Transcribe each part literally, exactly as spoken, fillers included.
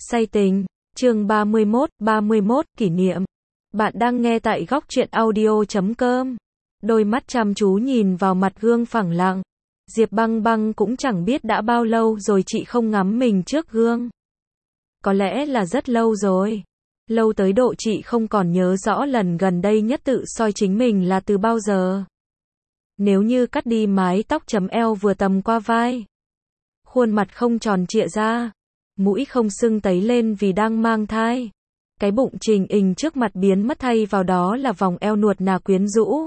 Say tình, chương ba mươi mốt, ba mươi mốt, kỷ niệm. Bạn đang nghe tại góc truyện audio chấm com. Đôi mắt chăm chú nhìn vào mặt gương phẳng lặng. Diệp Băng Băng cũng chẳng biết đã bao lâu rồi chị không ngắm mình trước gương. Có lẽ là rất lâu rồi. Lâu tới độ chị không còn nhớ rõ lần gần đây nhất tự soi chính mình là từ bao giờ. Nếu như cắt đi mái tóc chấm eo vừa tầm qua vai. Khuôn mặt không tròn trịa ra. Mũi không sưng tấy lên vì đang mang thai. Cái bụng trình hình trước mặt biến mất thay vào đó là vòng eo nuột nà quyến rũ.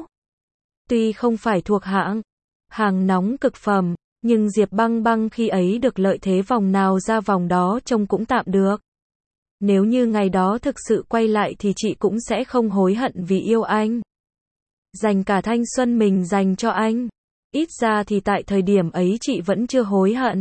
Tuy không phải thuộc hạng hàng nóng cực phẩm, nhưng Diệp Băng Băng khi ấy được lợi thế vòng nào ra vòng đó trông cũng tạm được. Nếu như ngày đó thực sự quay lại thì chị cũng sẽ không hối hận vì yêu anh. Dành cả thanh xuân mình dành cho anh. Ít ra thì tại thời điểm ấy chị vẫn chưa hối hận.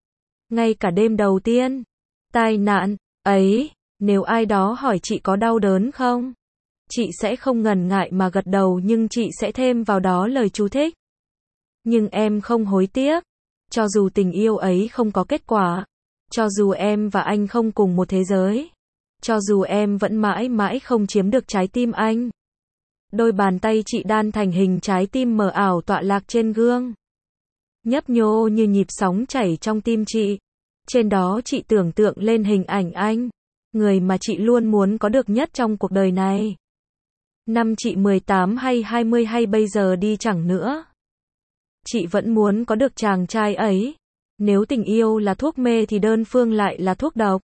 Ngay cả đêm đầu tiên, tai nạn ấy, nếu ai đó hỏi chị có đau đớn không, chị sẽ không ngần ngại mà gật đầu, nhưng chị sẽ thêm vào đó lời chú thích. Nhưng em không hối tiếc, cho dù tình yêu ấy không có kết quả, cho dù em và anh không cùng một thế giới, cho dù em vẫn mãi mãi không chiếm được trái tim anh. Đôi bàn tay chị đan thành hình trái tim mờ ảo tọa lạc trên gương. Nhấp nhô như nhịp sóng chảy trong tim chị. Trên đó chị tưởng tượng lên hình ảnh anh, người mà chị luôn muốn có được nhất trong cuộc đời này. Năm chị mười tám hay hai mươi hay bây giờ đi chẳng nữa, chị vẫn muốn có được chàng trai ấy. Nếu tình yêu là thuốc mê thì đơn phương lại là thuốc độc.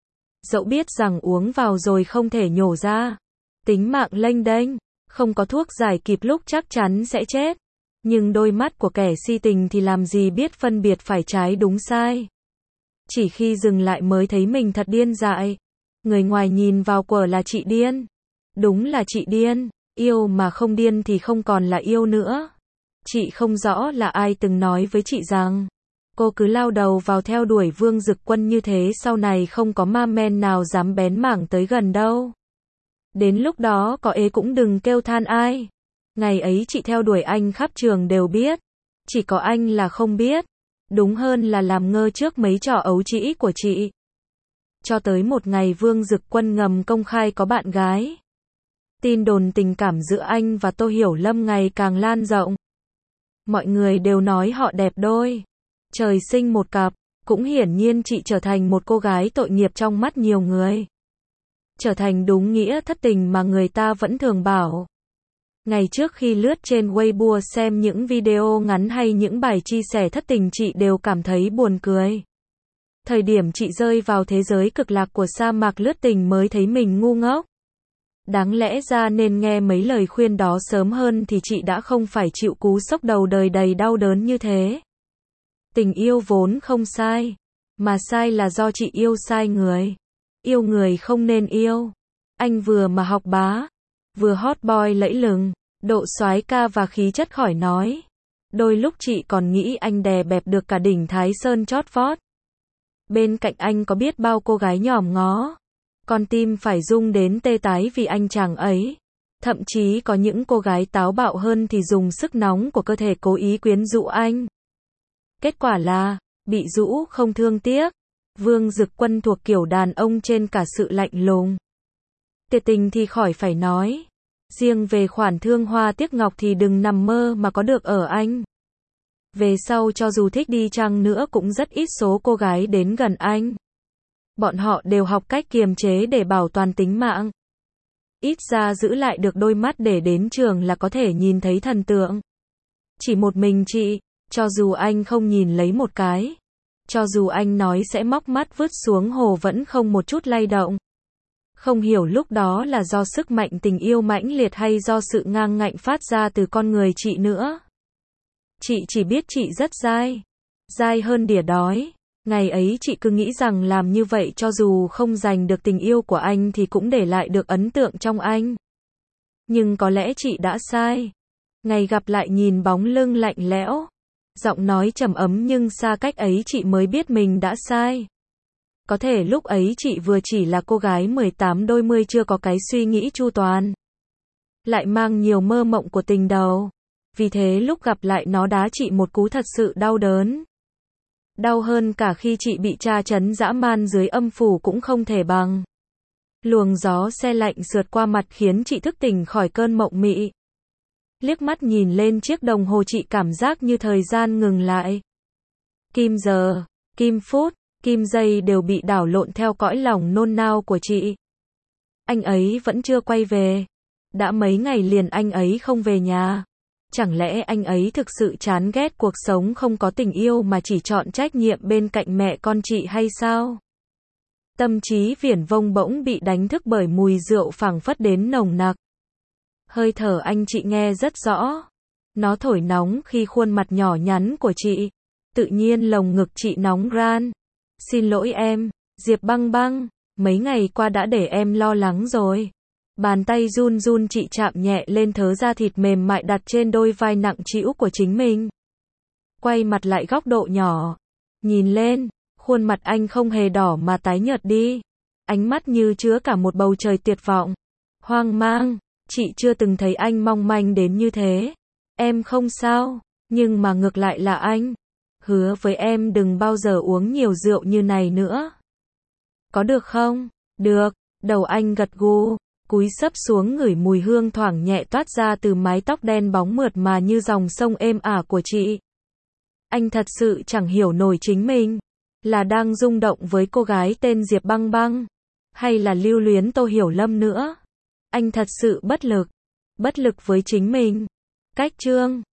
Dẫu biết rằng uống vào rồi không thể nhổ ra, tính mạng lênh đênh, không có thuốc giải kịp lúc chắc chắn sẽ chết. Nhưng đôi mắt của kẻ si tình thì làm gì biết phân biệt phải trái đúng sai. Chỉ khi dừng lại mới thấy mình thật điên dại. Người ngoài nhìn vào quả là chị điên. Đúng là chị điên. Yêu mà không điên thì không còn là yêu nữa. Chị không rõ là ai từng nói với chị rằng cô cứ lao đầu vào theo đuổi Vương Dực Quân như thế, sau này không có ma men nào dám bén mảng tới gần đâu. Đến lúc đó có ế cũng đừng kêu than ai. Ngày ấy chị theo đuổi anh khắp trường đều biết. Chỉ có anh là không biết. Đúng hơn là làm ngơ trước mấy trò ấu trĩ của chị. Cho tới một ngày Vương Dực Quân ngầm công khai có bạn gái. Tin đồn tình cảm giữa anh và Tô Hiểu Lâm ngày càng lan rộng. Mọi người đều nói họ đẹp đôi. Trời sinh một cặp. Cũng hiển nhiên chị trở thành một cô gái tội nghiệp trong mắt nhiều người. Trở thành đúng nghĩa thất tình mà người ta vẫn thường bảo. Ngày trước khi lướt trên Weibo xem những video ngắn hay những bài chia sẻ thất tình, chị đều cảm thấy buồn cười. Thời điểm chị rơi vào thế giới cực lạc của sa mạc lướt tình mới thấy mình ngu ngốc. Đáng lẽ ra nên nghe mấy lời khuyên đó sớm hơn thì chị đã không phải chịu cú sốc đầu đời đầy đau đớn như thế. Tình yêu vốn không sai, mà sai là do chị yêu sai người. Yêu người không nên yêu. Anh vừa mà học bá, vừa hot boy lẫy lừng, độ soái ca và khí chất khỏi nói. Đôi lúc chị còn nghĩ anh đè bẹp được cả đỉnh Thái Sơn chót vót. Bên cạnh anh có biết bao cô gái nhòm ngó. Con tim phải rung đến tê tái vì anh chàng ấy. Thậm chí có những cô gái táo bạo hơn thì dùng sức nóng của cơ thể cố ý quyến rũ anh. Kết quả là, bị rũ không thương tiếc. Vương Dực Quân thuộc kiểu đàn ông trên cả sự lạnh lùng. Tuyệt tình thì khỏi phải nói. Riêng về khoản thương hoa tiếc ngọc thì đừng nằm mơ mà có được ở anh. Về sau cho dù thích đi chăng nữa cũng rất ít số cô gái đến gần anh. Bọn họ đều học cách kiềm chế để bảo toàn tính mạng. Ít ra giữ lại được đôi mắt để đến trường là có thể nhìn thấy thần tượng. Chỉ một mình chị, cho dù anh không nhìn lấy một cái, cho dù anh nói sẽ móc mắt vứt xuống hồ vẫn không một chút lay động. Không hiểu lúc đó là do sức mạnh tình yêu mãnh liệt hay do sự ngang ngạnh phát ra từ con người chị nữa. Chị chỉ biết chị rất dai. Dai hơn đỉa đói. Ngày ấy chị cứ nghĩ rằng làm như vậy cho dù không giành được tình yêu của anh thì cũng để lại được ấn tượng trong anh. Nhưng có lẽ chị đã sai. Ngày gặp lại nhìn bóng lưng lạnh lẽo, giọng nói trầm ấm nhưng xa cách ấy chị mới biết mình đã sai. Có thể lúc ấy chị vừa chỉ là cô gái mười tám đôi mươi chưa có cái suy nghĩ chu toàn. Lại mang nhiều mơ mộng của tình đầu. Vì thế lúc gặp lại nó đá chị một cú thật sự đau đớn. Đau hơn cả khi chị bị tra tấn dã man dưới âm phủ cũng không thể bằng. Luồng gió se lạnh sượt qua mặt khiến chị thức tỉnh khỏi cơn mộng mị. Liếc mắt nhìn lên chiếc đồng hồ chị cảm giác như thời gian ngừng lại. Kim giờ, kim phút, kim giây đều bị đảo lộn theo cõi lòng nôn nao của chị. Anh ấy vẫn chưa quay về. Đã mấy ngày liền anh ấy không về nhà. Chẳng lẽ anh ấy thực sự chán ghét cuộc sống không có tình yêu mà chỉ chọn trách nhiệm bên cạnh mẹ con chị hay sao? Tâm trí Viển Vông bỗng bị đánh thức bởi mùi rượu phảng phất đến nồng nặc. Hơi thở anh chị nghe rất rõ. Nó thổi nóng khi khuôn mặt nhỏ nhắn của chị. Tự nhiên lồng ngực chị nóng ran. Xin lỗi em, Diệp Băng Băng, mấy ngày qua đã để em lo lắng rồi. Bàn tay run run chị chạm nhẹ lên thớ da thịt mềm mại đặt trên đôi vai nặng trĩu của chính mình. Quay mặt lại góc độ nhỏ. Nhìn lên, khuôn mặt anh không hề đỏ mà tái nhợt đi. Ánh mắt như chứa cả một bầu trời tuyệt vọng. Hoang mang, chị chưa từng thấy anh mong manh đến như thế. Em không sao, nhưng mà ngược lại là anh. Hứa với em đừng bao giờ uống nhiều rượu như này nữa. Có được không? Được, đầu anh gật gù. Cúi sấp xuống ngửi mùi hương thoảng nhẹ toát ra từ mái tóc đen bóng mượt mà như dòng sông êm ả của chị. Anh thật sự chẳng hiểu nổi chính mình. Là đang rung động với cô gái tên Diệp Băng Băng. Hay là lưu luyến Tô Hiểu Lâm nữa. Anh thật sự bất lực. Bất lực với chính mình. Cách chương